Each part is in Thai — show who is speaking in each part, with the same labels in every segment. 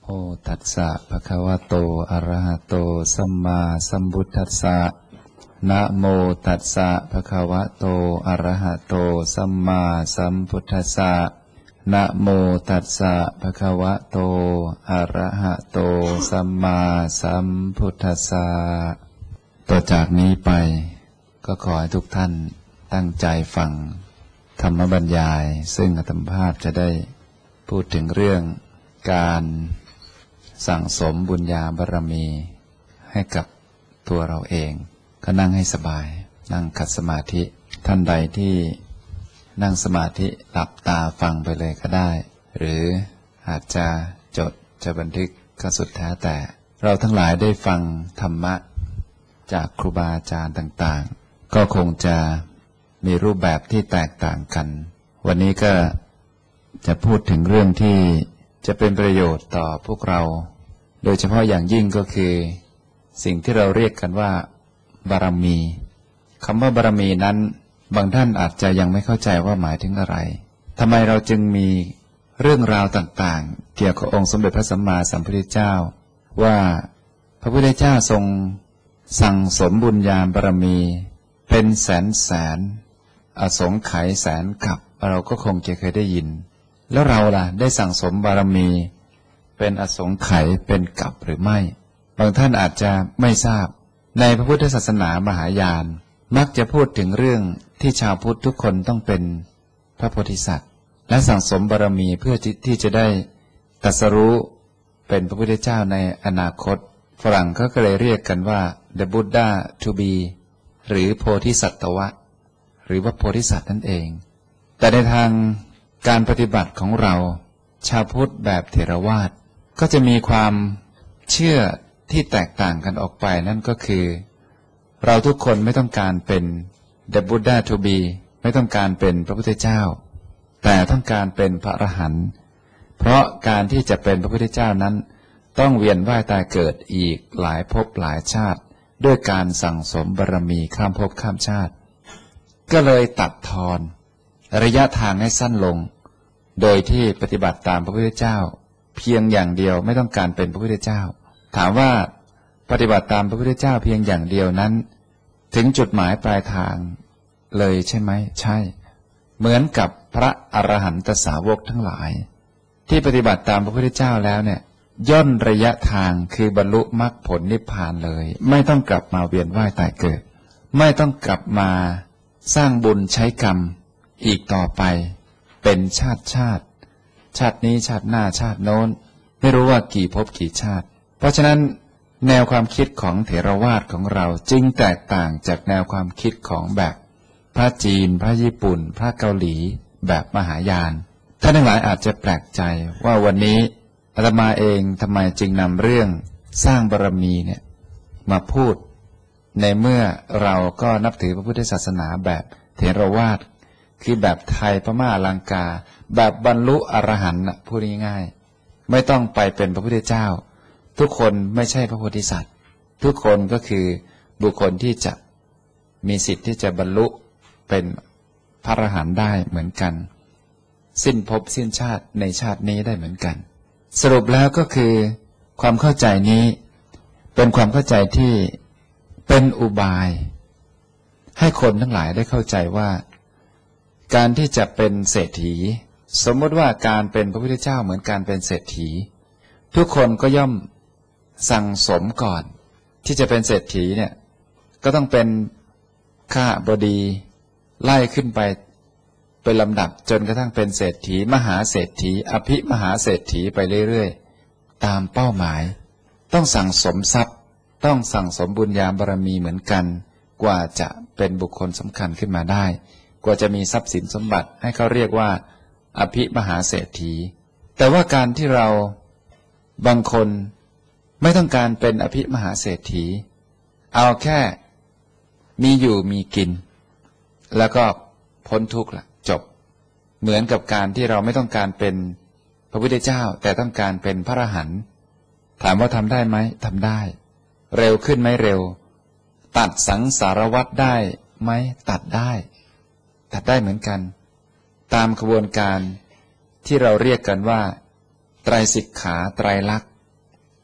Speaker 1: โอตัสสะภะคะวะโตอะระหะโตสัมมาสัมพุทธัสสะนะโมตัสสะภะคะวะโตอะระหะโตสัมมาสัมพุทธัสสะนะโมตัสสะภะคะวะโตอะระหะโตสัมมาสัมพุทธัสสะต่อจากนี้ไปก็ขอให้ทุกท่านตั้งใจฟังธรรมบรรยายซึ่งอาตมาภาพจะได้พูดถึงเรื่องการสั่งสมบุญญาบารมีให้กับตัวเราเองก็นั่งให้สบายนั่งขัดสมาธิท่านใดที่นั่งสมาธิหลับตาฟังไปเลยก็ได้หรืออาจจะจดจะบันทึกก็สุดแท้แต่เราทั้งหลายได้ฟังธรรมะจากครูบาอาจารย์ต่างๆก็คงจะมีรูปแบบที่แตกต่างกันวันนี้ก็จะพูดถึงเรื่องที่จะเป็นประโยชน์ต่อพวกเราโดยเฉพาะอย่างยิ่งก็คือสิ่งที่เราเรียกกันว่าบารมีคำว่าบารมีนั้นบางท่านอาจจะยังไม่เข้าใจว่าหมายถึงอะไรทำไมเราจึงมีเรื่องราวต่างๆเกี่ยวกับองค์สมเด็จพระสัมมาสัมพุทธเจ้าว่าพระพุทธเจ้าทรงสั่งสมบุญญาบารมีเป็นแสนอสงไขยแสนกับเราก็คงจะเคยได้ยินแล้วเราล่ะได้สั่งสมบารมีเป็นอสงไขยเป็นกับหรือไม่บางท่านอาจจะไม่ทราบในพระพุทธศาสนามหายานมักจะพูดถึงเรื่องที่ชาวพุทธทุกคนต้องเป็นพระโพธิสัตว์และสั่งสมบารมีเพื่อที่จะได้ตรัสรู้เป็นพระพุทธเจ้าในอนาคตฝรั่งเขาก็เลยเรียกกันว่า the Buddha to be หรือโพธิสัตวะหรือว่าโพธิสัตว์นั่นเองแต่ในทางการปฏิบัติของเราชาวพุทธแบบเถรวาทก็จะมีความเชื่อที่แตกต่างกันออกไปนั่นก็คือเราทุกคนไม่ต้องการเป็น the Buddha to be ไม่ต้องการเป็นพระพุทธเจ้าแต่ต้องการเป็นพระอรหันต์เพราะการที่จะเป็นพระพุทธเจ้านั้นต้องเวียนว่ายตายเกิดอีกหลายภพหลายชาติด้วยการสั่งสมบารมีข้ามภพข้ามชาติก็เลยตัดทอนระยะทางให้สั้นลงโดยที่ปฏิบัติตามพระพุทธเจ้าเพียงอย่างเดียวไม่ต้องการเป็นพระพุทธเจ้าถามว่าปฏิบัติตามพระพุทธเจ้าเพียงอย่างเดียวนั้นถึงจุดหมายปลายทางเลยใช่ไหมใช่เหมือนกับพระอรหันตสาวกทั้งหลายที่ปฏิบัติตามพระพุทธเจ้าแล้วเนี่ยย่นระยะทางคือบรรลุมรรคผลนิพพานเลยไม่ต้องกลับมาเวียนว่ายตายเกิดไม่ต้องกลับมาสร้างบุญใช้กรรมอีกต่อไปเป็นชาตินี้ชาติหน้าชาติโน้นไม่รู้ว่ากี่ภพกี่ชาติเพราะฉะนั้นแนวความคิดของเถรวาทของเราจึงแตกต่างจากแนวความคิดของแบบพระจีนพระญี่ปุ่นพระเกาหลีแบบมหายานท่านทั้งหลายอาจจะแปลกใจว่าวันนี้อาตมาเองทำไมจึงนำเรื่องสร้างบารมีเนี่ยมาพูดในเมื่อเราก็นับถือพระพุทธศาสนาแบบเถรวาทคือแบบไทยพม่าลังกาแบบบรรลุอรหันต์พูดง่ายๆไม่ต้องไปเป็นพระพุทธเจ้าทุกคนไม่ใช่พระโพธิสัตว์ทุกคนก็คือบุคคลที่จะมีสิทธิ์ที่จะบรรลุเป็นพระอรหันต์ได้เหมือนกันสิ้นภพสิ้นชาติในชาตินี้ได้เหมือนกันสรุปแล้วก็คือความเข้าใจนี้เป็นความเข้าใจที่เป็นอุบายให้คนทั้งหลายได้เข้าใจว่าการที่จะเป็นเศรษฐีสมมติว่าการเป็นพระพุทธเจ้าเหมือนการเป็นเศรษฐีทุกคนก็ย่อมสั่งสมก่อนที่จะเป็นเศรษฐีเนี่ยก็ต้องเป็นข้าบดีไล่ขึ้นไปเป็นลำดับจนกระทั่งเป็นเศรษฐีมหาเศรษฐีอภิมหาเศรษฐีไปเรื่อยๆตามเป้าหมายต้องสั่งสมทรัพย์ต้องสั่งสมบุญญาบารมีเหมือนกันกว่าจะเป็นบุคคลสำคัญขึ้นมาได้กว่าจะมีทรัพย์สินสมบัติให้เขาเรียกว่าอภิมหาเศรษฐีแต่ว่าการที่เราบางคนไม่ต้องการเป็นอภิมหาเศรษฐีเอาแค่มีอยู่มีกินแล้วก็พ้นทุกข์ละจบเหมือนกับการที่เราไม่ต้องการเป็นพระพุทธเจ้าแต่ต้องการเป็นพระอรหันต์ถามว่าทำได้ไหมทำได้เร็วขึ้นไหมเร็วตัดสังสารวัฏได้ไหมตัดได้เหมือนกันตามกระบวนการที่เราเรียกกันว่าไตรสิกขาไตรลักษณ์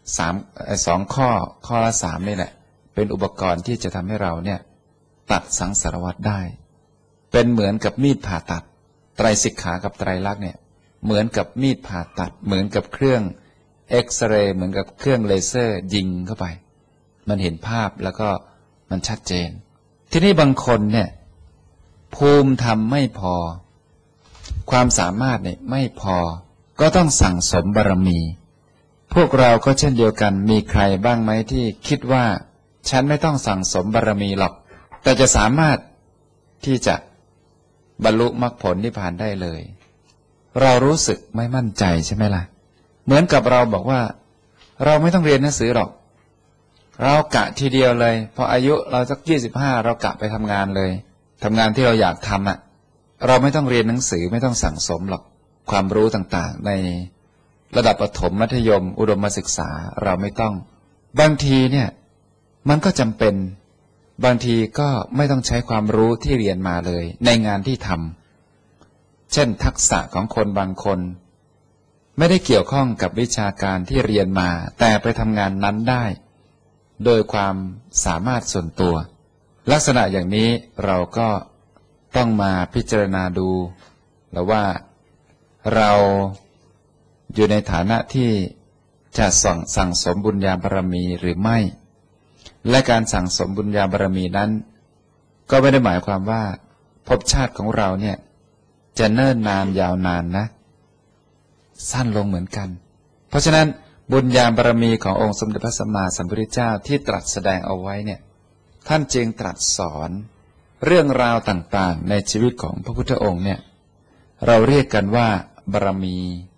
Speaker 1: ข้อละสามนี่แหละเป็นอุปกรณ์ที่จะทำให้เราเนี่ยตัดสังสารวัฏได้เป็นเหมือนกับมีดผ่าตัดไตรสิกขากับไตรลักษณ์เนี่ยเหมือนกับมีดผ่าตัดเหมือนกับเครื่องเอ็กซเรย์เหมือนกับเครื่องเลเซอร์ยิงเข้าไปมันเห็นภาพแล้วก็มันชัดเจนทีนี้บางคนเนี่ยภูมิธรรมไม่พอความสามารถเนี่ยไม่พอก็ต้องสั่งสมบารมีพวกเราก็เช่นเดียวกันมีใครบ้างไหมที่คิดว่าฉันไม่ต้องสั่งสมบารมีหรอกแต่จะสามารถที่จะบรรลุมรรคผลนิพพานได้เลยเรารู้สึกไม่มั่นใจใช่ไหมล่ะเหมือนกับเราบอกว่าเราไม่ต้องเรียนหนังสือหรอกเรากะทีเดียวเลยพออายุเราสัก25เรากะไปทำงานเลยทำงานที่เราอยากทำเราไม่ต้องเรียนหนังสือไม่ต้องสั่งสมหรอกความรู้ต่างๆในระดับประถมมัธยมอุดมศึกษาเราไม่ต้องบางทีเนี่ยมันก็จำเป็นบางทีก็ไม่ต้องใช้ความรู้ที่เรียนมาเลยในงานที่ทำเช่นทักษะของคนบางคนไม่ได้เกี่ยวข้องกับวิชาการที่เรียนมาแต่ไปทำงานนั้นได้โดยความสามารถส่วนตัวลักษณะอย่างนี้เราก็ต้องมาพิจารณาดูแล้วว่าเราอยู่ในฐานะที่จะสั่งสมบุญญาบารมีหรือไม่และการสั่งสมบุญญาบารมีนั้นก็ไม่ได้หมายความว่าภพชาติของเราเนี่ยจะเนิ่นนานยาวนานนะสั้นลงเหมือนกันเพราะฉะนั้นบุญญาบารมีขององค์สมเด็จพระสัมมาสัมพุทธเจ้าที่ตรัสแสดงเอาไว้เนี่ยท่านจึงตรัสสอนเรื่องราวต่างๆในชีวิตของพระพุทธองค์เนี่ยเราเรียกกันว่าบารมี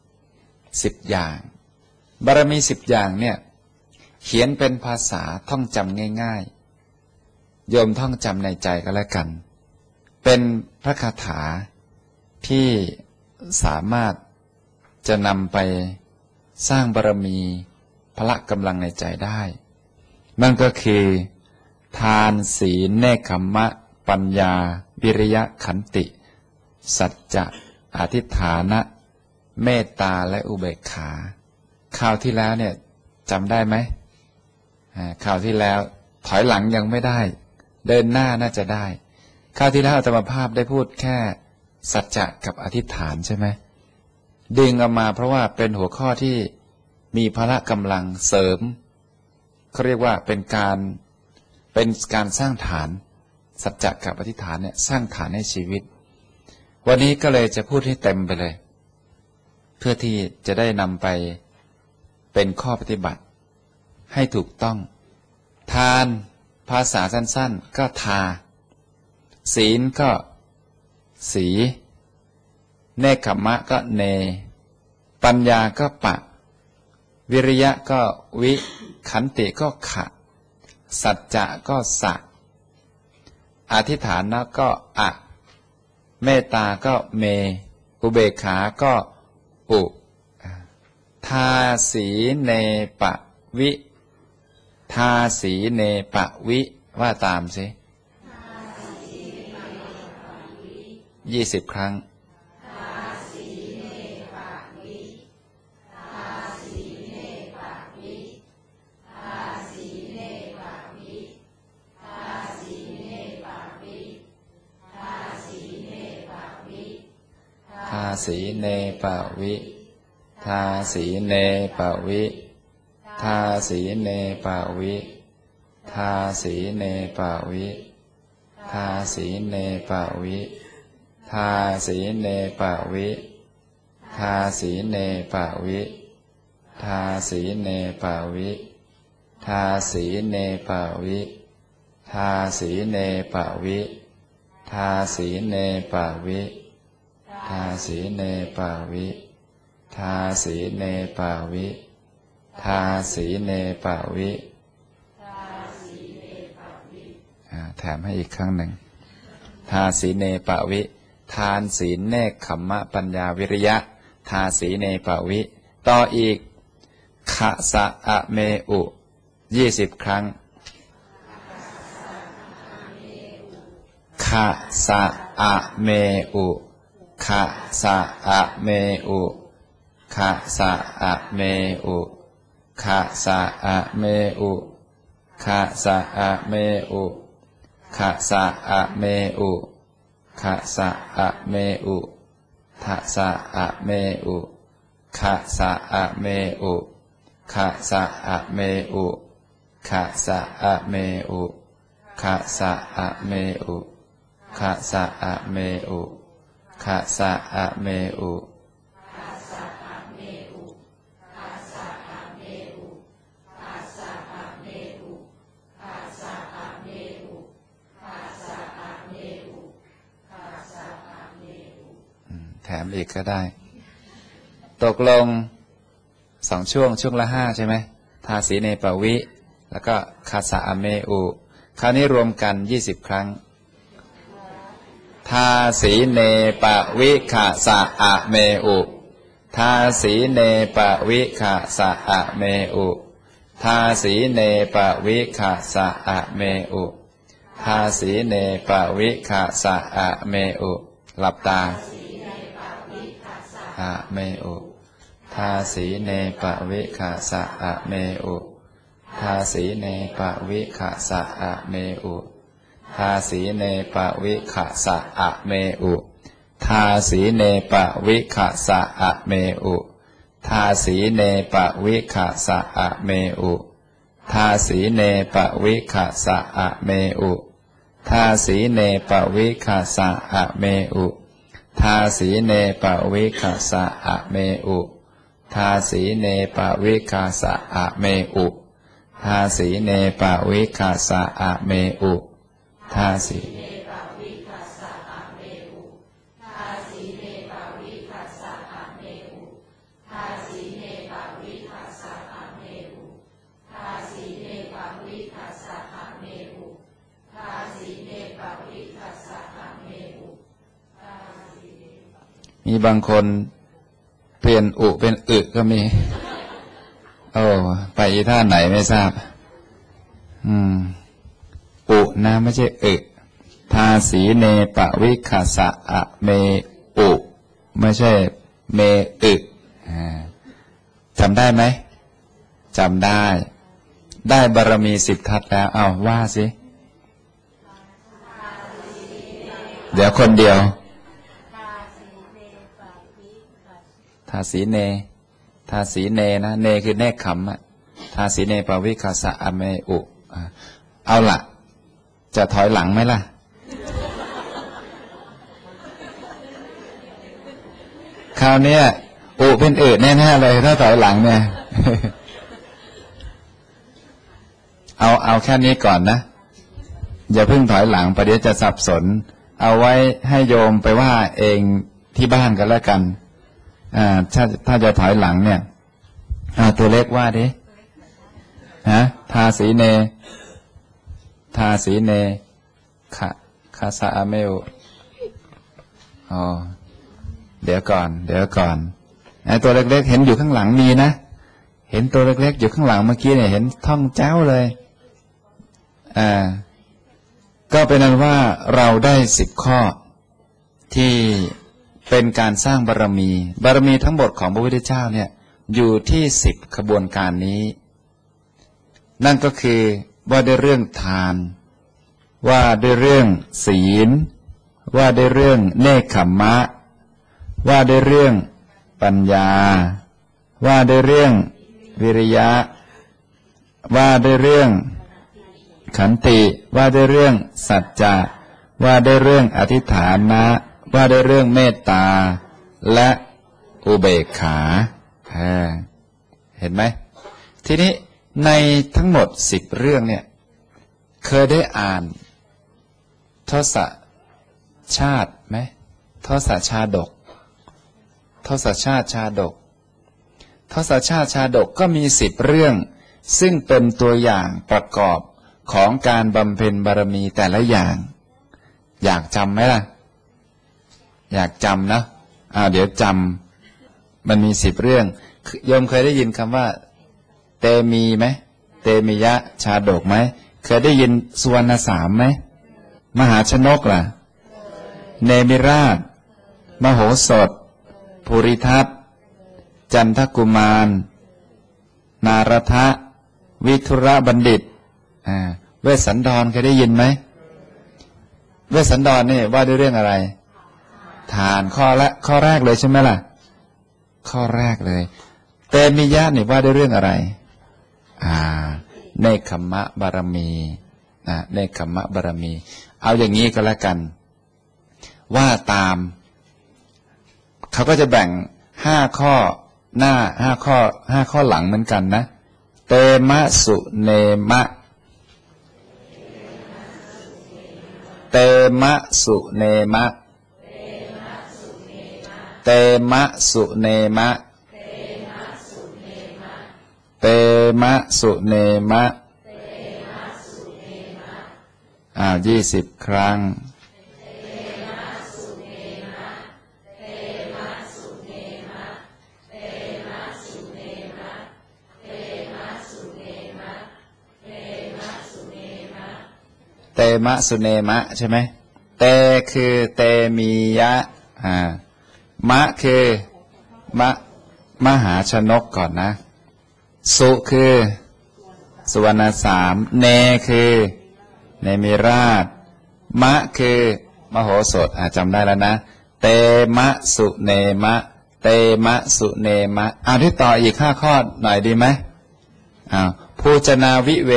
Speaker 1: 10อย่างบารมี10อย่างเนี่ยเขียนเป็นภาษาท่องจำง่ายๆโยมท่องจำในใจก็แล้วกันเป็นพระคาถาที่สามารถจะนำไปสร้างบารมีพละกำลังในใจได้นั่นก็คือทานศีลเนกขัมมะปัญญาวิริยะขันติสัจจะอธิฐานะเมตตาและอุเบกขาคราวที่แล้วเนี่ยจำได้ไหมคราวที่แล้วถอยหลังยังไม่ได้เดินหน้าน่าจะได้คราวที่แล้วอาตมาภาพได้พูดแค่สัจจะกับอธิษฐานใช่ไหมดึงออกมาเพราะว่าเป็นหัวข้อที่มีพละกำลังเสริมเขาเรียกว่าเป็นการสร้างฐานสัจจะกับอธิษฐานเนี่ยสร้างฐานให้ชีวิตวันนี้ก็เลยจะพูดให้เต็มไปเลยเพื่อที่จะได้นำไปเป็นข้อปฏิบัติให้ถูกต้องทานภาษาสั้นๆก็ทาศีลก็สีเนกขัมมะก็เนปัญญาก็ปะวิริยะก็วิขันติก็ขะสัจจะก็สะอธิษฐานก็อะเมตตาก็เมอุเบกขาก็อุทาสีเนปะวิทาสีเนปะวิว่าตามสิ20 ครั้งทาสีเนปะวิทาสีเนปะวิทาสีเนปะวิทาสีเนปะวิทาสีเนปะวิทาสีเนปะวิทาสีเนปะวิทาสีเนปะวิทาสีเนปะวิทาสีเนปะวิทาสีเนปะวิทาสีเนปะวิทาสีเนปะวิทาสีเนปะวิแถมให้อีกครั้งหนึ่งทาสีเนปะวิทานศีลเนกขัมมะปัญญาวิริยะทาสีเนปะวิต่ออีกขะสะอะเมอุ20 ครั้งขะสะอะเมอุขะสะอะเมอุขะสะอะเมอุขะสะอะเมอุขะสะอะเมอุขะสะอะเมอุขะสะอะเมอุทะสะอะเมอุขะสะอะเมอุขะสะอะเมอุขะสะอะเมอุขะสะอะเมอุขะสะอะเมอุขะสะอะเมอุแถมอีกก็ได้ตกลง2 ช่วงละ5ใช่ไหมทาสีเนปวิแล้วก็คาสะอะเมอุคราวนี้รวมกัน20 ครั้งทาสีเนปวิคาสะอะเมอุทาสีเนปวิคาสะอะเมอุทาสีเนปวิคาสะอะเมอุทาสีเนปวิคาสะอะเมอุหลับตาอะเมอุทาสีเนปวิคาสะอะเมอุทาสีเนปวิคาสะอะเมอุทาสีเนปวิคาสะอะเมอุทาสีเนปวิคาสะอะเมอุทาสีเนปวิคาสะอะเมอุทาสีเนปวิคาสะอะเมอุทาสีเนปวิคาสะอะเมอุทาสีเนปวิคาสะอะเมอุทาสีเนปวิคาสะอะเมอุทาสีเนปวิคาสะอะเมอุทาสีมีบางคนเปลี่ยนอุเป็นอึก็มีโอ้ไปอีท่าไหนไม่ทราบอุนะไม่ใช่อึทาสีเนปวิคาสะอะเมอุไม่ใช่เมอึจำได้ไหมจำได้บารมี10 ทัศแล้วเอาว่าสิเดี๋ยวคนเดียวทาสีเนนะเนคือเนคขำอะทาสีเนปวิคาสะอะเมอุเอาล่ะจะถอยหลังไหมล่ะคราวนี้อุเป็นอึแน่ๆเลยถ้าถอยหลังเนี่ย เอาแค่นี้ก่อนนะอย่าเพิ่งถอยหลังประเดี๋ยวจะสับสนเอาไว้ให้โยมไปว่าเองที่บ้านกันแล้วกันถ้าจะถอยหลังเนี่ยตัวเล็กว่าดิทาสีเนคาสะอะเมอุเดี๋ยวก่อนไอ้ตัวเล็กๆเห็นอยู่ข้างหลังมีนะเห็นตัวเล็กๆอยู่ข้างหลังเมื่อกี้เนี่ยเห็นท่องเจ้าเลยก็เป็นนั้นว่าเราได้10 ข้อที่เป็นการสร้างบารมีทั้งหมดของพระพุทธเจ้าเนี่ยอยู่ที่10 ขบวนการนี้นั่นก็คือว่าด้วยเรื่องทานว่าด้วยเรื่องศีลว่าด้วยเรื่องเนคขมมะว่าด้วยเรื่องปัญญาว่าด้วยเรื่องวิริยะว่าด้วยเรื่องขันติว่าด้วยเรื่องสัจจะว่าด้วยเรื่องอธิษฐานะว่าด้วยเรื่องเมตตาและอุเบกขาเห็นไหมทีนี้ในทั้งหมด10 เรื่องเนี่ยเคยได้อ่านทศชาติไหมทศชาดกทศชาติชาดกก็มี10 เรื่องซึ่งเป็นตัวอย่างประกอบของการบำเพ็ญบารมีแต่ละอย่างอยากจำไหมล่ะอยากจำนะเดี๋ยวจำมันมี10 เรื่องโยมเคยได้ยินคำว่าเตมีไหมเตมิยะชาดกไหมเคยได้ยินสุวรรณสามไหมมหาชนกล่ะเนมิราชมโหสถภูริทัตจันทกุมารนารทะวิทุระบัณฑิตเวสสันดรเคยได้ยินไหมเวสสันดรนี่ว่าด้วยเรื่องอะไรทานข้อแรกเลยใช่ไหมล่ะข้อแรกเลยเตมิยะนี่ว่าด้วยเรื่องอะไรเนกขัมมะบารมีเนกขัมมะบารมีเอาอย่างนี้ก็แล้วกันว่าตามเขาก็จะแบ่ง5 ข้อหน้า5 ข้อหลังเหมือนกันนะเตมะสุเนมะเตมะสุเนมะเตมะสุเนมะเตมะสุเนมะ20 ครั้งเตมะสุเนมะใช่ไหมเตคือเตมียะมะคือมหาชนกก่อนนะสุคือสุวรรณสามเนคือเนมิราชมะคือมโหสถจำได้แล้วนะเตมะสุเนมะเตมะสุเนมะที่ต่ออีก5 ข้อหน่อยดีไหมภูจนาวิเว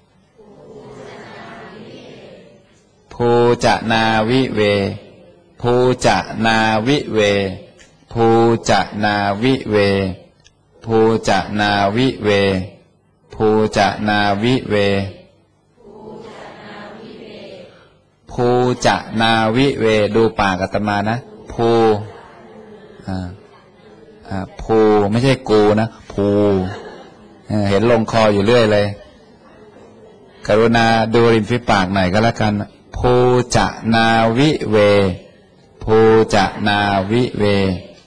Speaker 1: ภูจนาวิเวภูจนาวิเวภูจนาวิเวภูจนาวิเวภูจนาวิเวภูจนาวิเวดูปากอาตมานะภูภูไม่ใช่กูนะภูเห็นลงคออยู่เรื่อยเลยกรุณาดูริมฝีปากหน่อยก็แล้วกันภูจนาวิเวภูจนาวิเว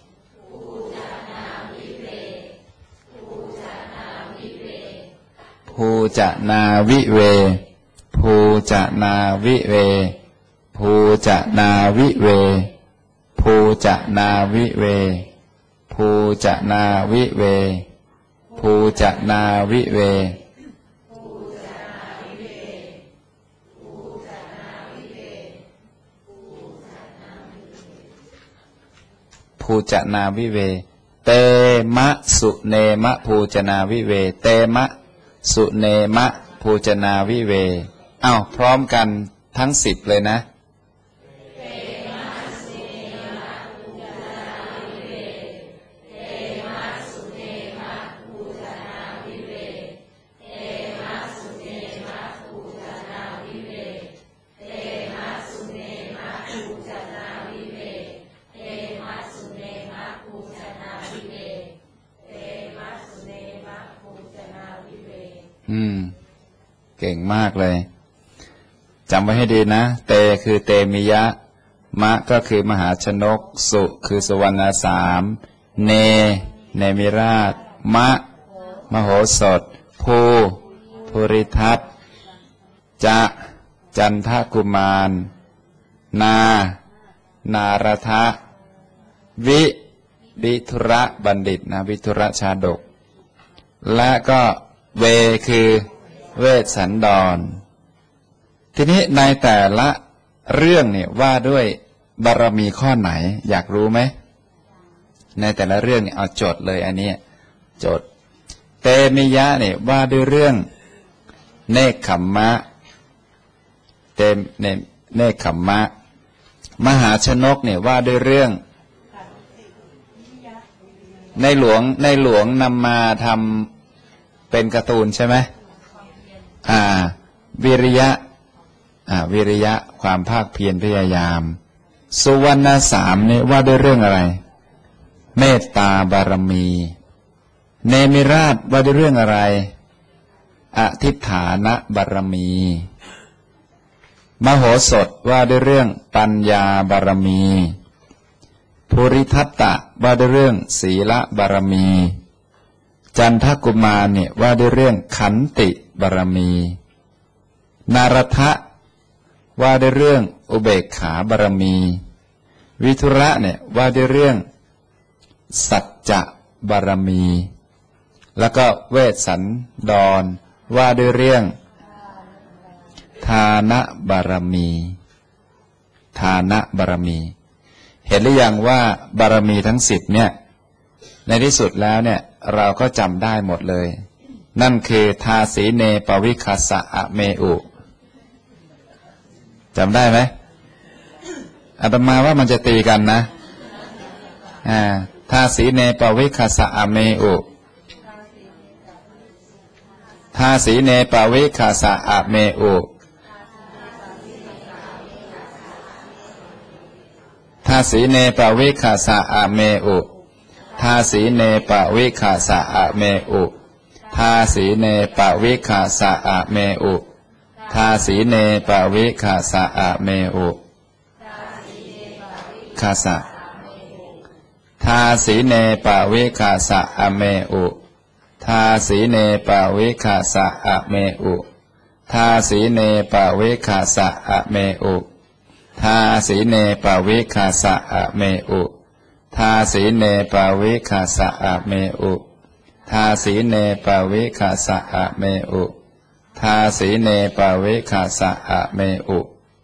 Speaker 1: ภูจนาวิเวภูจนาวิเวภูจนาวิเวภูจนาวิเวภูจนาวิเวภูจนาวิเวภูจนาวิเวเตมะสุเนมะภูจนาวิเวเตมะสุเนมะภูจนาวิเวพร้อมกันทั้ง10เลยนะเก่งมากเลยจำไว้ให้ดีนะเตคือเตมิยะมะก็คือมหาชนกสุคือสุวรรณสามเนมิราชมะมโหสถภูริทัตจันทกุมารนารทะวิทุระบัณฑิตนะวิทุระชาดกและก็เวคือเวสสันดรทีนี้ในแต่ละเรื่องเนี่ยว่าด้วยบารมีข้อไหนอยากรู้ไหมในแต่ละเรื่องเนี่ยเอาโจทย์เลยอันนี้โจทย์เตมิยะเนี่ยว่าด้วยเรื่องเนกขัมมะเนกขัมมะมหาชนกเนี่ยว่าด้วยเรื่องในหลวงนำมาทำเป็นการ์ตูนใช่ไหมวิริยะความภาคเพียรพยายามสุวรรณสามนี่ว่าด้วยเรื่องอะไรเมตตาบารมีเนมิราชว่าด้วยเรื่องอะไรอธิฐานะบารมีมโหสถว่าด้วยเรื่องปัญญาบารมีภูริทัตตะว่าด้วยเรื่องศีลบารมีจันทกุมารเนี่ยว่าด้วยเรื่องขันติบารมีนารทะว่าด้วยเรื่องอุเบกขาบารมีวิทุระเนี่ยว่าด้วยเรื่องสัจจะบารมีแล้วก็เวสสันดรว่าด้วยเรื่องทานบารมีทานบารมีเห็นหรือยังว่าบารมีทั้ง10เนี่ยในที่สุดแล้วเนี่ยเราก็จำได้หมดเลยนั่นคือทาสีเนปวิคัสสะอะเมอุจำได้ไหมอาตมาว่ามันจะตีกันนะทาสีเนปวิคัสสะอะเมอุทาสีเนปวิคัสสะอะเมอุทาสีเนปวิคัสสะอะเมอุทาสีเนปวิคัสสะอะเมอุทาสีเนปวิคัสสะอะเมอุทาสีเนปวิคัสสะอะเมอุคาสะทาสีเนปวิคัสสะอะเมอุทาสีเนปวิคัสสะอะเมอุทาสีเนปวิคัสสะอะเมอุทาสีเนปวิคัสสะอะเมอุทาสีเนปวิคัสสะอะเมอุทาสีเนปวิคัสสะอะเมอุทาสีเนปวิคัสสะอะเมอุ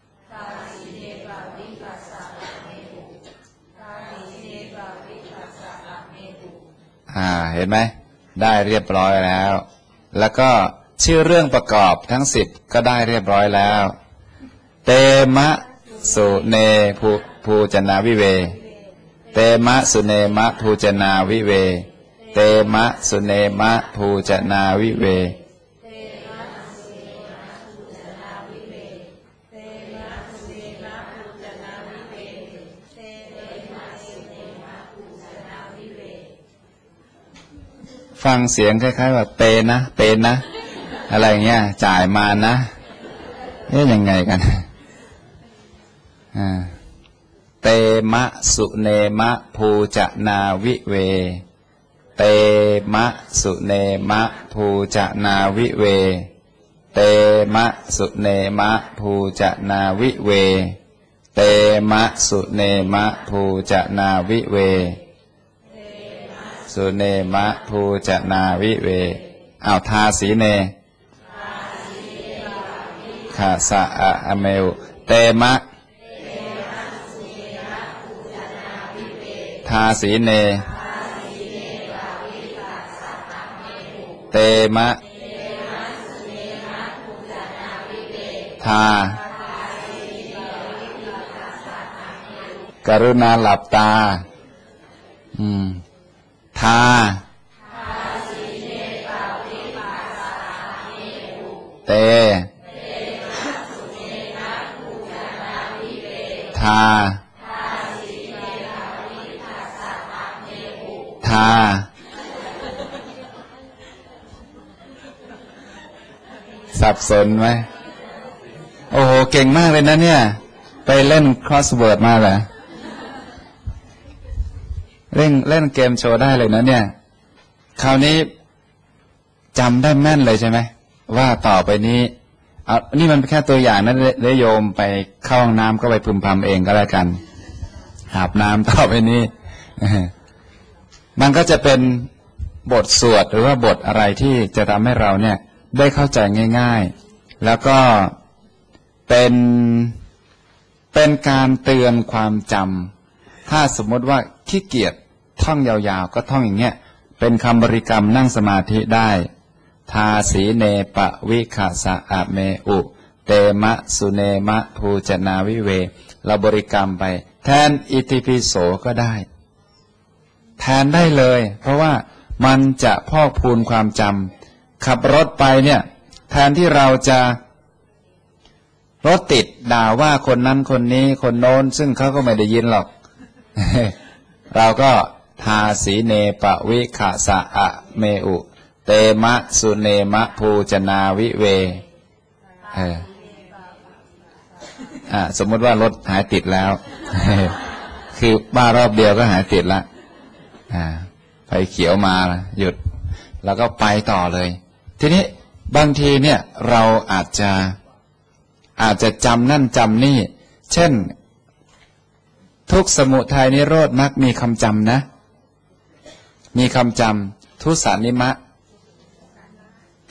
Speaker 1: เห็นไหมได้เรียบร้อยแล้วแล้วก็ชื่อเรื่องประกอบทั้ง10ก็ได้เรียบร้อยแล้วเตมะสุเนภูจนาวิเวเตมะสุเนมะภูจนาวิเวเตมะสุเนมะภูจนาวิเวฟังเสียงคล้ายๆว่าเปนะเป็นนะอะไรเงี้ยจ่ายมานะยังไงกันเตมะสุเนมะภูจนาวิเวเตมะสุเนมะภูจนาวิเวเตมะสุเนมะภูจนาวิเวเตมะสุเนมะภูจนาวิเวสุเนมะภูจนาวิเวทาสีเนคาสะอะเมอุเตมะทาสีเนเตมะทากรุณาหลับตาทาเตทาทาสับสนไหมโอ้โหเก่งมากเลยนะเนี่ยไปเล่น crossword มาเหรอเล่นเกมโชว์ได้เลยนะเนี่ยคราวนี้จำได้แม่นเลยใช่ไหมว่าต่อไปนี้นี่มันแค่ตัวอย่างนะโยมไปเข้าห้องน้ำก็ไปพึมพำเองก็แล้วกันอาบน้ำต่อไปนี้มันก็จะเป็นบทสวดหรือว่าบทอะไรที่จะทำให้เราเนี่ยได้เข้าใจง่ายๆแล้วก็เป็นการเตือนความจำถ้าสมมติว่าขี้เกียจท่องยาวๆก็ท่องอย่างเงี้ยเป็นคำบริกรรมนั่งสมาธิได้ทาสีเนปวิคัสสะอะเมอุเตมะสุเนมะภูจนาวิเวเราบริกรรมไปแทนอิติปิโสก็ได้แทนได้เลยเพราะว่ามันจะพอกพูนความจำขับรถไปเนี่ยแทนที่เราจะรถติดด่าว่าคนนั้นคนนี้คนโน้นซึ่งเขาก็ไม่ได้ยินหรอก เราก็ทาสีเนปวิคัสสะอะเมอุเตมะสุเนมะภูจนาวิเวสมมติว่ารถหายติดแล้ว คือบ้ารอบเดียวก็หายติดละไฟเขียวมาหยุดแล้วก็ไปต่อเลยทีนี้บางทีเนี่ยเราอาจจะจำนั่นจำนี่เช่นทุกข์สมุทัยนิโรธมรรคมีคำจำนะมีคำจำทุสานิมะ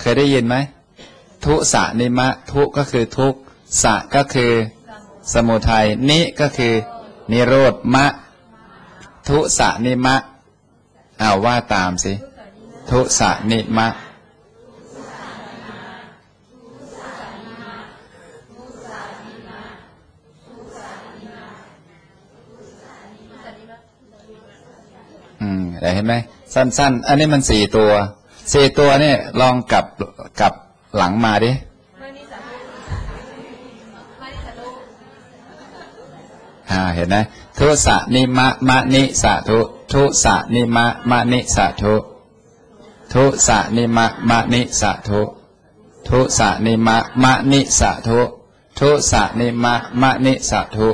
Speaker 1: เคยได้ยินไหมทุสะนิมะทุก็คือทุกข์สะก็คือสมุทัยนิก็คือนิโรธมะทุสะนิมะเอาว่าตามสิทุสะนิมะได้เห็นไหมสั้นๆอันนี้มัน4 ตัว4 ตัวนี่ลองกลับหลังมาดิเห็นไหมทุสะนิมะมะนิสะทุทุสะนิมะมะนิสะทุทุสะนิมะมะนิสะทุทุสะนิมะมะนิสะทุทุสะนิมะมะนิสะทุ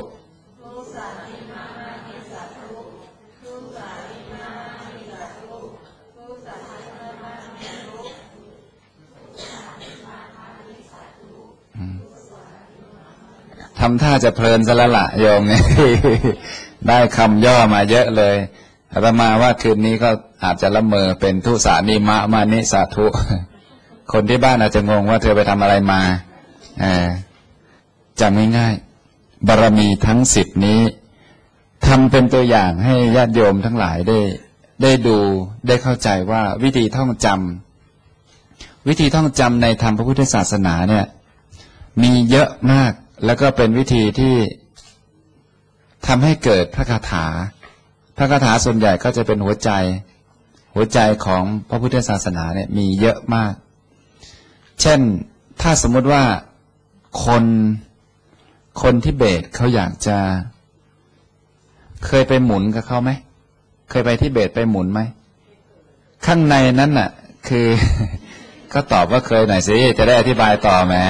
Speaker 1: ทำท่าจะเพลินซะแล้วล่ะโยมเนี่ย ได้คำย่อมาเยอะเลยอาตมาว่าคืนนี้ก็อาจจะละเมอเป็นทุสานิมะมานิสาทุคนที่บ้านอาจจะงงว่าเธอไปทำอะไรมาจำง่ายๆบารมีทั้ง10นี้ทำเป็นตัวอย่างให้ญาติโยมทั้งหลายได้ดูได้เข้าใจว่าวิธีท่องจำในธรรมพระพุทธศาสนาเนี่ยมีเยอะมากแล้วก็เป็นวิธีที่ทำให้เกิดพระคาถาส่วนใหญ่ก็จะเป็นหัวใจของพระพุทธศาสนาเนี่ยมีเยอะมากเช่นถ้าสมมติว่าคนทิเบตเขาอยากจะเคยไปหมุนกับเขาไหมเคยไปทิเบตไปหมุนไหมข้างในนั้นน่ะคือก็ตอบว่าเคยหน่อยสิจะได้อธิบายต่อแหม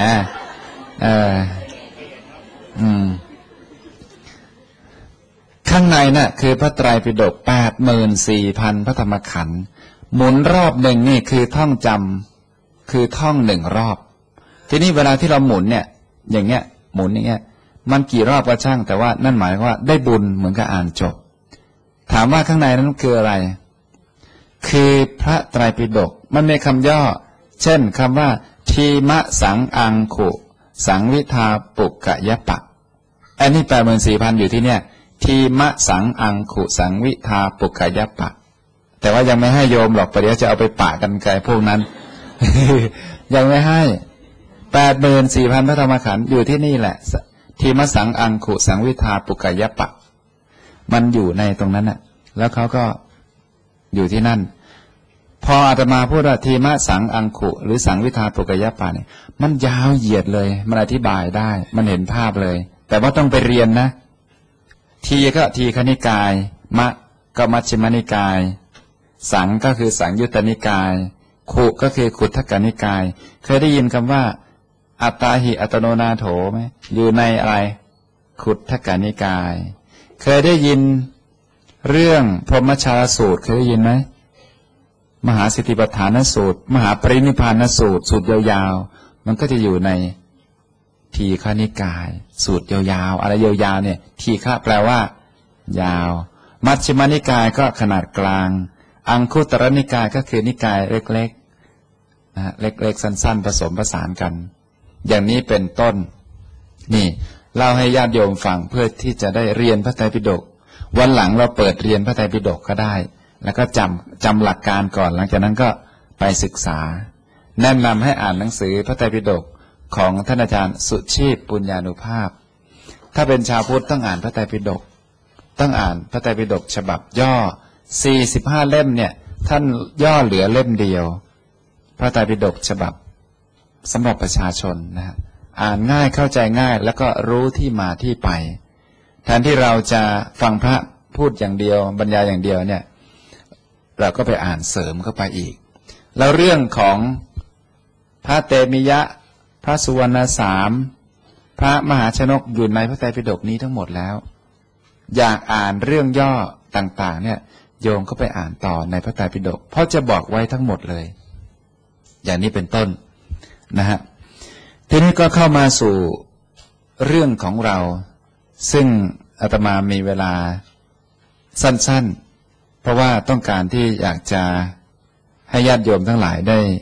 Speaker 1: ข้างในน่ะคือพระไตรปิฎก84,000 พระธรรมขันธ์หมุนรอบหนึ่งนี่คือท่องจำคือท่อง1 รอบทีนี้เวลาที่เราหมุนเนี่ยอย่างเงี้ยหมุนอย่างเงี้ยมันกี่รอบก็ช่างแต่ว่านั่นหมายว่าได้บุญเหมือนกับอ่านจบถามว่าข้างในนั้นคืออะไรคือพระไตรปิฎกมันมีคำย่อเช่นคำว่าทีมะสังอังคุสังวิทาปุกกะยะปะอันนี้84,000อยู่ที่เนี่ยทีมะสังอังคุสังวิทาปุกกะยะปะแต่ว่ายังไม่ให้โยมหรอกประเดี๋ยวจะเอาไปปะกันไกลพวกนั้น ยังไม่ให้84,000 พระธรรมขันธ์อยู่ที่นี่แหละทีมะสังอังคุสังวิทาปุกกะยะปะมันอยู่ในตรงนั้นน่ะแล้วเขาก็อยู่ที่นั่นพออาตมาพูดว่าทีมะสังอังคุหรือสังวิทาปุกกะยะปะเนี่ยมันยาวเหยียดเลยมันอธิบายได้มันเห็นภาพเลยแต่ว่าต้องไปเรียนนะทีก็ทีฆนิกายมะก็มัชฌิมนิกายสังก็คือสังยุตตนิกายขุก็คือขุททกนิกายเคยได้ยินคำว่าอัตตาหิอัตโนนาโถไหมอยู่ในอะไรขุททกนิกายเคยได้ยินเรื่องพรหมชาลสูตรเคยได้ยินไหมมหาสติปัฏฐานสูตรมหาปรินิพพานสูตรยาวๆมันก็จะอยู่ในทีฆนิกายสูตรยาวๆอะไรยาวๆเนี่ยทีฆะแปลว่ายาวมัชฌิมนิกายก็ขนาดกลางอังคุตรนิกายก็คือนิกายเล็กๆนะเล็กๆสั้นๆผสมผสานกันอย่างนี้เป็นต้นนี่เล่าให้ญาติโยมฟังเพื่อที่จะได้เรียนพระไตรปิฎกวันหลังเราเปิดเรียนพระไตรปิฎกก็ได้แล้วก็จำหลักการก่อนหลังจากนั้นก็ไปศึกษาแนะนำให้อ่านหนังสือพระไตรปิฎกของท่านอาจารย์สุชีพปุญญานุภาพถ้าเป็นชาวพุทธต้องอ่านพระไตรปิฎกต้องอ่านพระไตรปิฎกฉบับย่อ45 เล่มเนี่ยท่านย่อเหลือเล่มเดียวพระไตรปิฎกฉบับสำหรับประชาชนนะฮะอ่านง่ายเข้าใจง่ายแล้วก็รู้ที่มาที่ไปแทนที่เราจะฟังพระพูดอย่างเดียวบรรยายอย่างเดียวเนี่ยเราก็ไปอ่านเสริมเข้าไปอีกแล้วเรื่องของพระเตมิยะพระสุวรรณสามพระมหาชนกอยู่ในพระไตรปิฎกนี้ทั้งหมดแล้วอยากอ่านเรื่องย่อต่างๆเนี่ยโยมก็ไปอ่านต่อในพระไตรปิฎกเพราะจะบอกไว้ทั้งหมดเลยอย่างนี้เป็นต้นนะฮะทีนี้ก็เข้ามาสู่เรื่องของเราซึ่งอาตมามีเวลาสั้นๆเพราะว่าต้องการที่อยากจะให้ญาติโยมทั้งหลาย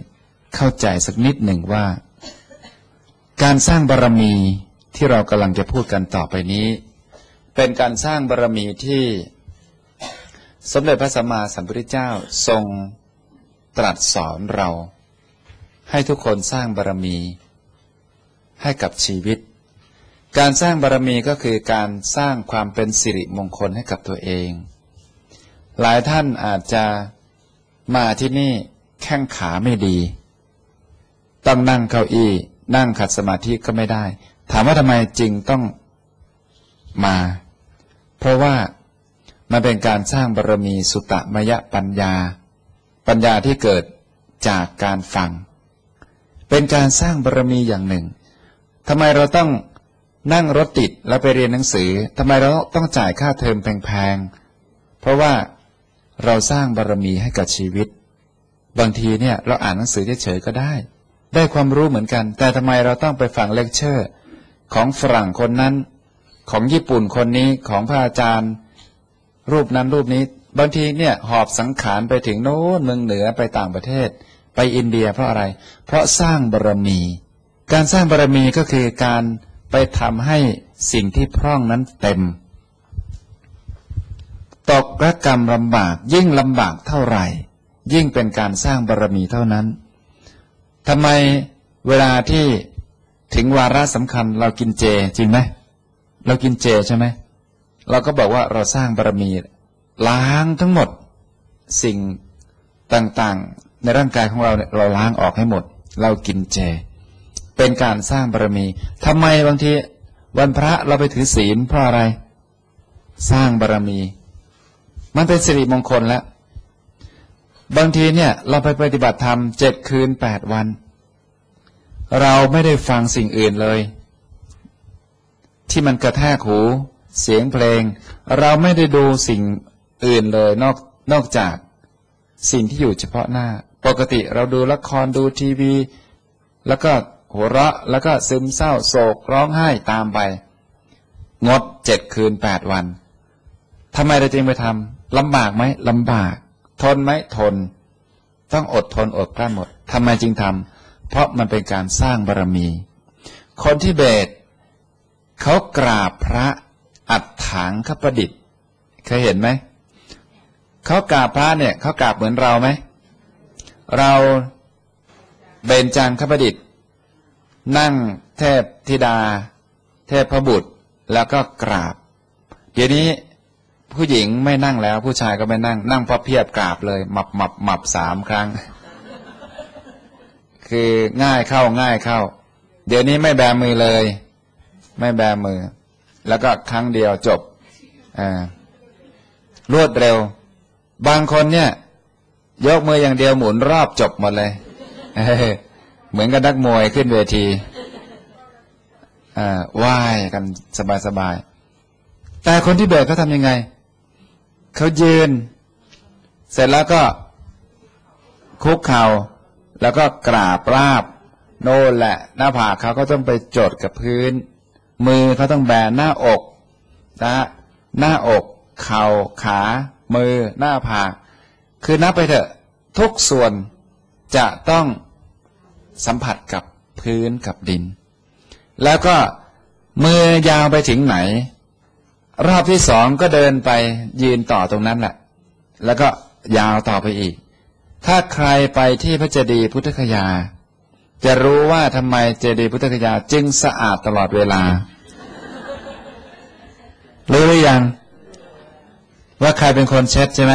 Speaker 1: เข้าใจสักนิดหนึ่งว่าการสร้างบารมีที่เรากำลังจะพูดกันต่อไปนี้เป็นการสร้างบารมีที่สมเด็จพระสัมมาสัมพุทธเจ้าทรงตรัสสอนเราให้ทุกคนสร้างบารมีให้กับชีวิตการสร้างบารมีก็คือการสร้างความเป็นสิริมงคลให้กับตัวเองหลายท่านอาจจะมาที่นี่แข้งขาไม่ดีต้องนั่งเก้าอี้นั่งขัดสมาธิก็ไม่ได้ถามว่าทำไมจริงต้องมาเพราะว่ามันเป็นการสร้างบารมีสุตมยปัญญาที่เกิดจากการฟังเป็นการสร้างบารมีอย่างหนึ่งทำไมเราต้องนั่งรถติดแล้วไปเรียนหนังสือทำไมเราต้องจ่ายค่าเทอมแพงๆเพราะว่าเราสร้างบารมีให้กับชีวิตบางทีเนี่ยเราอ่านหนังสือเฉยๆก็ได้ความรู้เหมือนกันแต่ทำไมเราต้องไปฟังเลคเชอร์ของฝรั่งคนนั้นของญี่ปุ่นคนนี้ของพระอาจารย์รูปนั้นรูปนี้บางทีเนี่ยหอบสังขารไปถึงโน้นเมืองเหนือไปต่างประเทศไปอินเดียเพราะอะไรเพราะสร้างบารมีการสร้างบารมีก็คือการไปทำให้สิ่งที่พร่องนั้นเต็มตกระกรรมลำบากยิ่งลำบากเท่าไหร่ยิ่งเป็นการสร้างบารมีเท่านั้นทำไมเวลาที่ถึงวาระสำคัญเรากินเจจริงไหมเรากินเจใช่ไหมเราก็บอกว่าเราสร้างบารมีล้างทั้งหมดสิ่งต่างๆในร่างกายของเราเนี่ยเราล้างออกให้หมดเรากินเจเป็นการสร้างบารมีทำไมบางทีวันพระเราไปถือศีลเพราะอะไรสร้างบารมีมันเป็นสิริมงคลแล้วบางทีเนี่ยเราไปปฏิบัติธรรม7 คืน 8 วันเราไม่ได้ฟังสิ่งอื่นเลยที่มันกระแทกหูเสียงเพลงเราไม่ได้ดูสิ่งอื่นเลยนอกจากสิ่งที่อยู่เฉพาะหน้าปกติเราดูละครดูทีวีแล้วก็หัวเราะแล้วก็ซึมเศร้าโศกร้องไห้ตามไปงด7 คืน 8 วันทำไมเราจึงไปทำลำบากไหมลำบากทนไหมทนต้องอดทนอดกลั้นหมดทำไมจึงทำเพราะมันเป็นการสร้างบารมีคนทิเบตเขากราบพระอัฏฐังคประดิษฐ์เคยเห็นไหมเขากราบพระเนี่ยเขากราบเหมือนเราไหมเราเบญจางคประดิษฐ์นั่งเทพธิดาเทพบุตรแล้วก็กราบเดี๋ยวนี้ผู้หญิงไม่นั่งแล้วผู้ชายก็ไม่นั่งพอเพียบกราบเลยหมับ3 ครั้งคือง่ายเข้าเดี๋ยวนี้ไม่แบมือเลยไม่แบมือแล้วก็ครั้งเดียวจบรวดเร็วบางคนเนี่ยยกมืออย่างเดียวหมุนรอบจบหมดเลยเหมือนกับนักมวยขึ้นเวทีไหว้กันสบายๆแต่คนที่เบสเขาทำยังไงเขายืนเสร็จแล้วก็คุกเข่าแล้วก็กราบราบโน่นแหละหน้าผากเขาก็ต้องไปจดกับพื้นมือเขาต้องแบหน้าอกนะหน้าอกเข่าขามือหน้าผากคือนับไปเถอะทุกส่วนจะต้องสัมผัสกับพื้นกับดินแล้วก็มือยาวไปถึงไหนรอบที่2ก็เดินไปยืนต่อตรงนั้นแหละแล้วก็ยาวต่อไปอีกถ้าใครไปที่พระเจดีย์พุทธคยาจะรู้ว่าทำไมเจดีย์พุทธคยาจึงสะอาดตลอดเวลารู้หรือยังว่าใครเป็นคนเช็ดใช่ไหม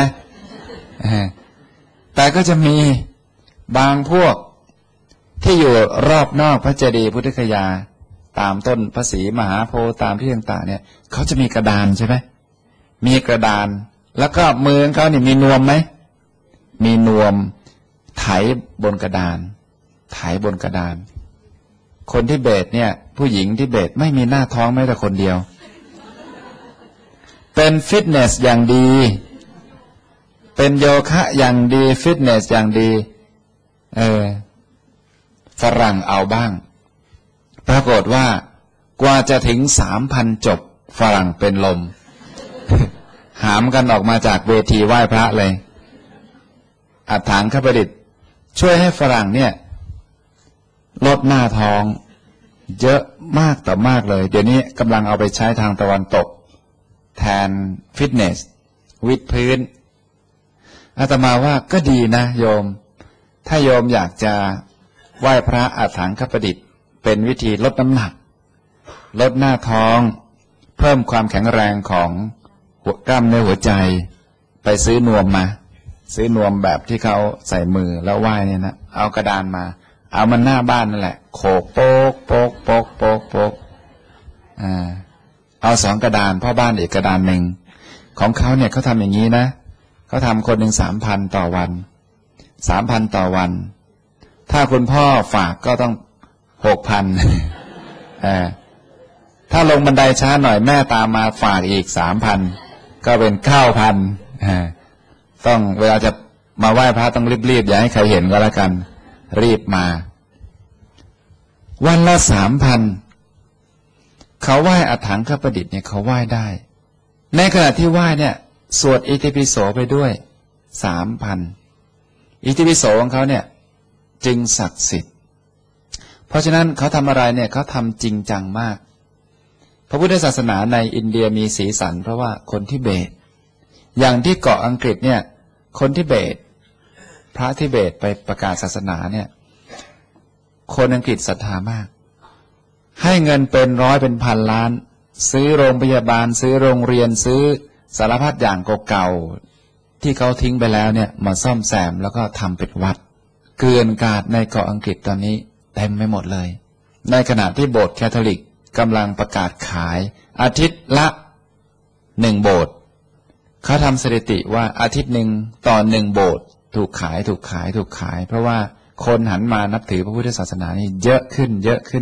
Speaker 1: แต่ก็จะมีบางพวกที่อยู่รอบนอกพระเจดีย์พุทธคยาตามต้นพระศรีมหาโพธิ์ตามที่ต่างๆเนี่ยเขาจะมีกระดานใช่ไหมมีกระดานแล้วก็มือของเขาเนี่ยมีนวมไหมมีนวมไถบนกระดานคนที่เบสเนี่ยผู้หญิงที่เบสไม่มีหน้าท้องแม้แต่คนเดียวเป็นฟิตเนสอย่างดีเป็นโยคะอย่างดีฟิตเนสอย่างดีฝรั่งเอาบ้างปรากฏว่ากว่าจะถึง 3,000 จบฝรั่งเป็นลม หามกันออกมาจากเวทีไหว้พระเลยอัฏฐังคประดิษฐ์ช่วยให้ฝรั่งเนี่ยดหน้าท้องเยอะมากต่อมากเลยเดี๋ยวนี้กำลังเอาไปใช้ทางตะวันตกแทนฟิตเนสวิดพื้นอาตมาว่าก็ดีนะโยมถ้าโยมอยากจะไหว้พระอัฏฐังคประดิษฐ์เป็นวิธีลดน้ำหนักลดหน้าท้องเพิ่มความแข็งแรงของกล้ามเนื้อหัวใจไปซื้อนวมมาซื้อนวมแบบที่เขาใส่มือแล้วไหว้เนี่ยนะเอากระดานมาเอามันหน้าบ้านนั่นแหละโขกโป๊กโป๊กโป๊กโป๊กโป๊กเอา2 กระดานพ่อบ้านอีกกระดานหนึ่งของเขาเนี่ยเขาทำอย่างนี้นะเขาทำคนหนึ่ง3,000 ต่อวัน3,000 ต่อวันถ้าคุณพ่อฝากก็ต้อง6,000ถ้าลงบันไดช้าหน่อยแม่ตามมาฝากอีก3,000ก็เป็น 9,000ต้องเวลาจะมาไหว้พระต้องรีบๆอย่าให้ใครเห็นก็แล้วกันรีบมาวันละ 3,000เขาไหว้อัฏฐังคประดิษฐ์เนี่ยเขาไหว้ได้ในขณะที่ไหว้เนี่ยสวดอิติปิโสไปด้วย 3,000 อิติปิโสของเขาเนี่ยจึงศักดิ์สิทธิ์เพราะฉะนั้นเขาทำอะไรเนี่ยเขาทำจริงจังมากพระพุทธศาสนาในอินเดียมีสีสันเพราะว่าคนทิเบตอย่างที่เกาะอังกฤษเนี่ยคนทิเบตพระทิเบตไปประกาศศาสนาเนี่ยคนอังกฤษศรัทธามากให้เงินเป็นร้อยเป็นพันล้านซื้อโรงพยาบาลซื้อโรงเรียนซื้อสารพัดอย่างเก่าๆที่เขาทิ้งไปแล้วเนี่ยมาซ่อมแซมแล้วก็ทำเป็นวัดเกลื่อนกาดในเกาะอังกฤษตอนนี้เต็มไปหมดเลยในขณะที่โบสถ์แคทอลิกกำลังประกาศขายอาทิตย์ละ1 โบสถ์เขาทำสถิติว่าอาทิตย์หนึ่งต่อ1 โบสถ์ถูกขายเพราะว่าคนหันมานับถือพระพุทธศาสนานี่เยอะขึ้น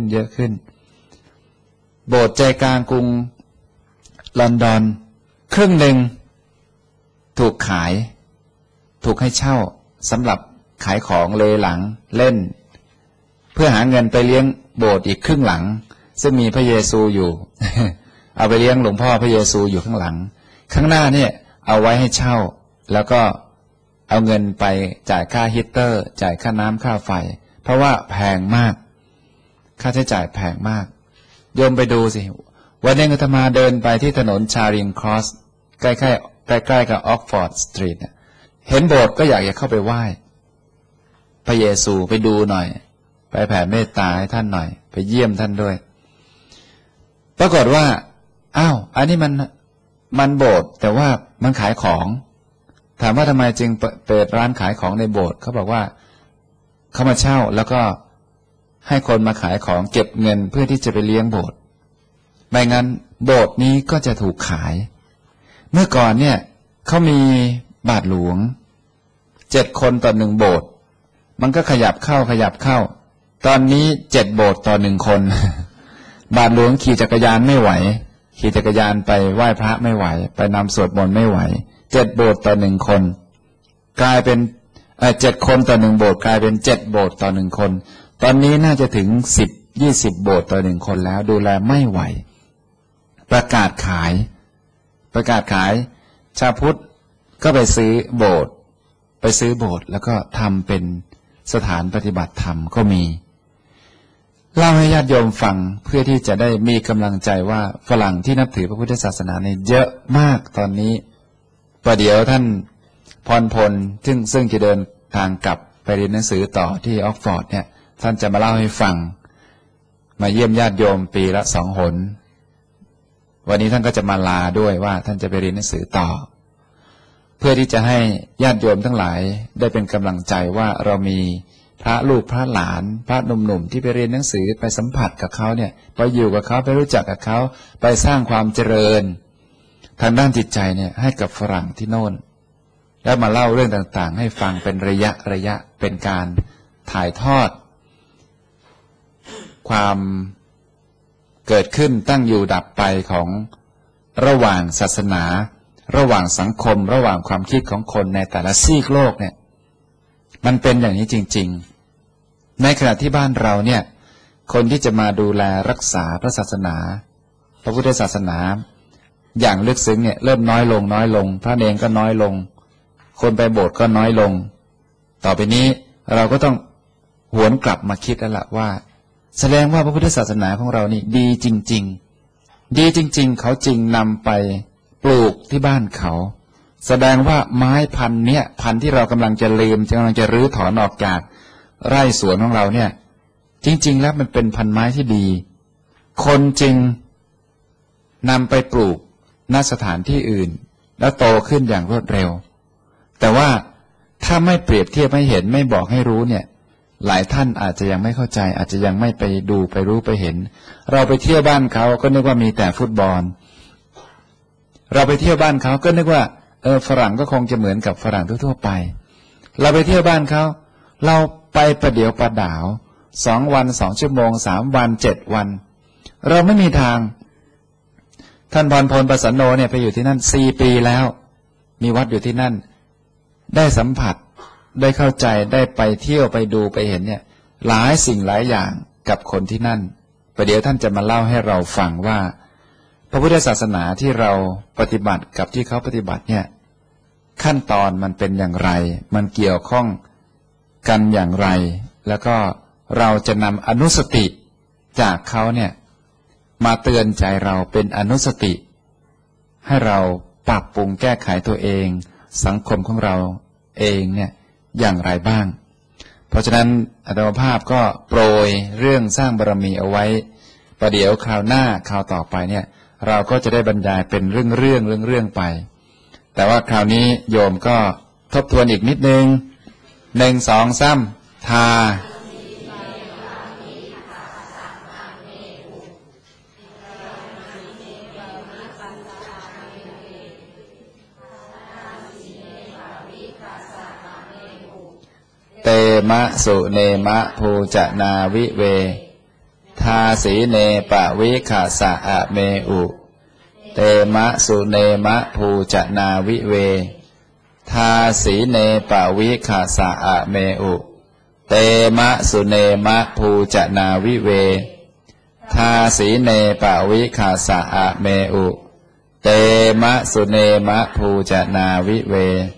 Speaker 1: โบสถ์ใจกลางกรุงลอนดอนครึ่งหนึ่งถูกขายถูกให้เช่าสำหรับขายของเลหลังเล่นเพื่อหาเงินไปเลี้ยงโบสถ์อีกครึ่งหลังซึ่งมีพระเยซูอยู่ เอาไปเลี้ยงหลวงพ่อพระเยซูอยู่ข้างหลังข้างหน้าเนี่ยเอาไว้ให้เช่าแล้วก็เอาเงินไปจ่ายค่าฮีตเตอร์จ่ายค่าน้ำค่าไฟเพราะว่าแพงมากค่าใช้จ่ายแพงมากโยมไปดูสิวันนี้อาตมาเดินไปที่ถนนชาริงครอสใกล้ๆกับออกฟอร์ดสตรีทเห็นโบสถ์ก็อยากจะเข้าไปไหว้พระเยซูไปดูหน่อยไปแผ่เมตตาให้ท่านหน่อยไปเยี่ยมท่านด้วยปรากฏว่าอ้าวอันนี้มันโบสถ์แต่ว่ามันขายของถามว่าทำไมจึงเปิดร้านขายของในโบสถ์เขาบอกว่าเขามาเช่าแล้วก็ให้คนมาขายของเก็บเงินเพื่อที่จะไปเลี้ยงโบสถ์ไม่งั้นโบสถ์นี้ก็จะถูกขายเมื่อก่อนเนี่ยเขามีบาทหลวง7 คนต่อ1 โบสถ์มันก็ขยับเข้าตอนนี้7 โบสถ์ต่อ1 คนบาทหลวงขี่จักรยานไม่ไหวขี่จักรยานไปไหว้พระไม่ไหวไปนำสวดมนต์ไม่ไหว7 โบสถ์ต่อ1 คนกลายเป็น7 คนต่อ1 โบสถ์กลายเป็น7 โบสถ์ต่อ1 คนตอนนี้น่าจะถึง10-20 โบสถ์ต่อ1 คนแล้วดูแลไม่ไหวประกาศขายชาวพุทธก็ไปซื้อโบสถ์แล้วก็ทำเป็นสถานปฏิบัติธรรมก็มีเล่าให้ญาติโยมฟังเพื่อที่จะได้มีกำลังใจว่าฝรั่งที่นับถือพระพุทธศาสนาเนี่ยเยอะมากตอนนี้ประเดี๋ยวท่านพรพลซึ่งจะเดินทางกลับไปเรียนหนังสือต่อที่ออกฟอร์ดเนี่ยท่านจะมาเล่าให้ฟังมาเยี่ยมญาติโยมปีละ2 หนวันนี้ท่านก็จะมาลาด้วยว่าท่านจะไปเรียนหนังสือต่อเพื่อที่จะให้ญาติโยมทั้งหลายได้เป็นกำลังใจว่าเรามีพระลูกพระหลานพระหนุ่มๆที่ไปเรียนหนังสือไปสัมผัสกับเขาเนี่ยไปอยู่กับเขาไปรู้จักกับเขาไปสร้างความเจริญทางด้านจิตใจเนี่ยให้กับฝรั่งที่โน่นแล้วมาเล่าเรื่องต่างๆให้ฟังเป็นระยะเป็นการถ่ายทอดความเกิดขึ้นตั้งอยู่ดับไปของระหว่างศาสนาระหว่างสังคมระหว่างความคิดของคนในแต่ละซีกโลกเนี่ยมันเป็นอย่างนี้จริงๆในขณะที่บ้านเราเนี่ยคนที่จะมาดูแลรักษาพระศาสนาพระพุทธศาสนาอย่างลึกซึ้งเนี่ยเริ่มน้อยลงพระเนรก็น้อยลงคนไปโบสถ์ก็น้อยลงต่อไปนี้เราก็ต้องหวนกลับมาคิดแล้วล่ะว่าแสดงว่าพระพุทธศาสนาของเรานี่ดีจริงๆดีจริงๆเขาจึงนำไปปลูกที่บ้านเขาแสดงว่าไม้พันธุ์เนี้ยพันธุ์ที่เรากำลังจะลืมกำลังจะรื้อถอนออกจากไร่สวนของเราเนี่ยจริงๆแล้วมันเป็นพันธุ์ไม้ที่ดีคนจึงนำไปปลูกณสถานที่อื่นแล้วโตขึ้นอย่างรวดเร็วแต่ว่าถ้าไม่เปรียบเทียบให้เห็นไม่บอกให้รู้เนี่ยหลายท่านอาจจะยังไม่เข้าใจอาจจะยังไม่ไปดูไปรู้ไปเห็นเราไปเที่ยวบ้านเขาก็นึกว่ามีแต่ฟุตบอลเราไปเที่ยวบ้านเขาก็นึกว่าฝรั่งก็คงจะเหมือนกับฝรั่งทั่วๆไปเราไปเที่ยวบ้านเขาเราไปประเดี๋ยวประดาว2 วัน 2 ชั่วโมง3 วัน 7 วันเราไม่มีทางท่านพรพล ประสันโนเนี่ยไปอยู่ที่นั่น4 ปีแล้วมีวัดอยู่ที่นั่นได้สัมผัสได้เข้าใจได้ไปเที่ยวไปดูไปเห็นเนี่ยหลายสิ่งหลายอย่างกับคนที่นั่นประเดี๋ยวท่านจะมาเล่าให้เราฟังว่าพระพุทธศาสนาที่เราปฏิบัติกับที่เขาปฏิบัติเนี่ยขั้นตอนมันเป็นอย่างไรมันเกี่ยวข้องกันอย่างไรแล้วก็เราจะนำอนุสติจากเขาเนี่ยมาเตือนใจเราเป็นอนุสติให้เราปรับปรุงแก้ไขตัวเองสังคมของเราเองเนี่ยอย่างไรบ้างเพราะฉะนั้นอาตมาภาพก็โปรยเรื่องสร้างบารมีเอาไว้ประเดี๋ยวคราวหน้าคราวต่อไปเนี่ยเราก็จะได้บรรยายเป็นเรื่องไปแต่ว่าคราวนี้โยมก็ทบทวนอีกนิดนึง1 2 3ทาเตมะสุเนมะภูจนาวิเวทาสีเนปะวิขาสะอะเมอุเตมะสุเนมะภูจนาวิเวทาสีเนปะวิขาสะอะเมอุเตมะสุเนมะภูจนาวิเวทาสีเนปะวิขาสะอะเมอุเตมะสุเนมะภูจนาวิเว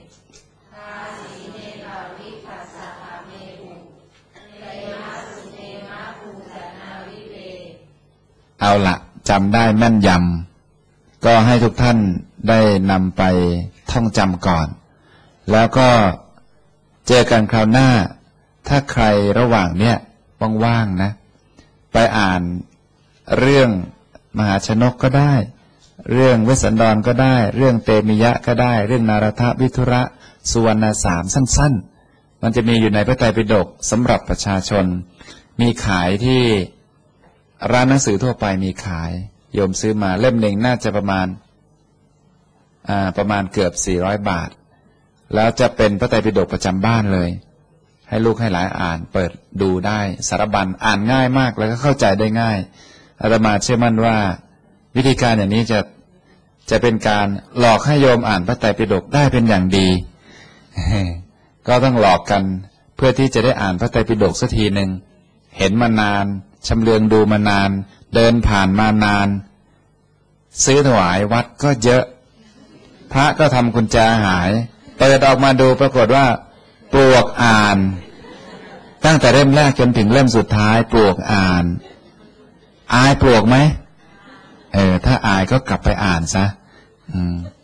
Speaker 1: เอาละจำได้แม่นยำก็ให้ทุกท่านได้นำไปท่องจำก่อนแล้วก็เจอกันคราวหน้าถ้าใครระหว่างเนี้ยว่างๆนะไปอ่านเรื่องมหาชนกก็ได้เรื่องเวสสันดรก็ได้เรื่องเตมิยะก็ได้เรื่องนารทวิทุระสุวรรณสามสั้นๆมันจะมีอยู่ในพระไตรปิฎกสำหรับประชาชนมีขายที่ร้านหนังสือทั่วไปมีขายโยมซื้อมาเล่มหนึ่งน่าจะประมาณเกือบ400 บาทแล้วจะเป็นพระไตรปิฎกประจำบ้านเลยให้ลูกให้หลานอ่านเปิดดูได้สารบัญอ่านง่ายมากแล้วก็เข้าใจได้ง่ายอาตมาเชื่อมั่นว่าวิธีการอย่างนี้จะเป็นการหลอกให้โยมอ่านพระไตรปิฎกได้เป็นอย่างดี ก็ต้องหลอกกันเพื่อที่จะได้อ่านพระไตรปิฎกสักทีหนึ่งเห็นมานานชำเลืองดูมานานเดินผ่านมานานซื้อถวายวัดก็เยอะพระก็ทำกุญแจหายเปิดออกมาดูปรากฏว่าปลวกอ่านตั้งแต่เล่มแรกจนถึงเล่มสุดท้ายปลวกอ่านอายปลวกไหมถ้าอายก็กลับไปอ่านซะ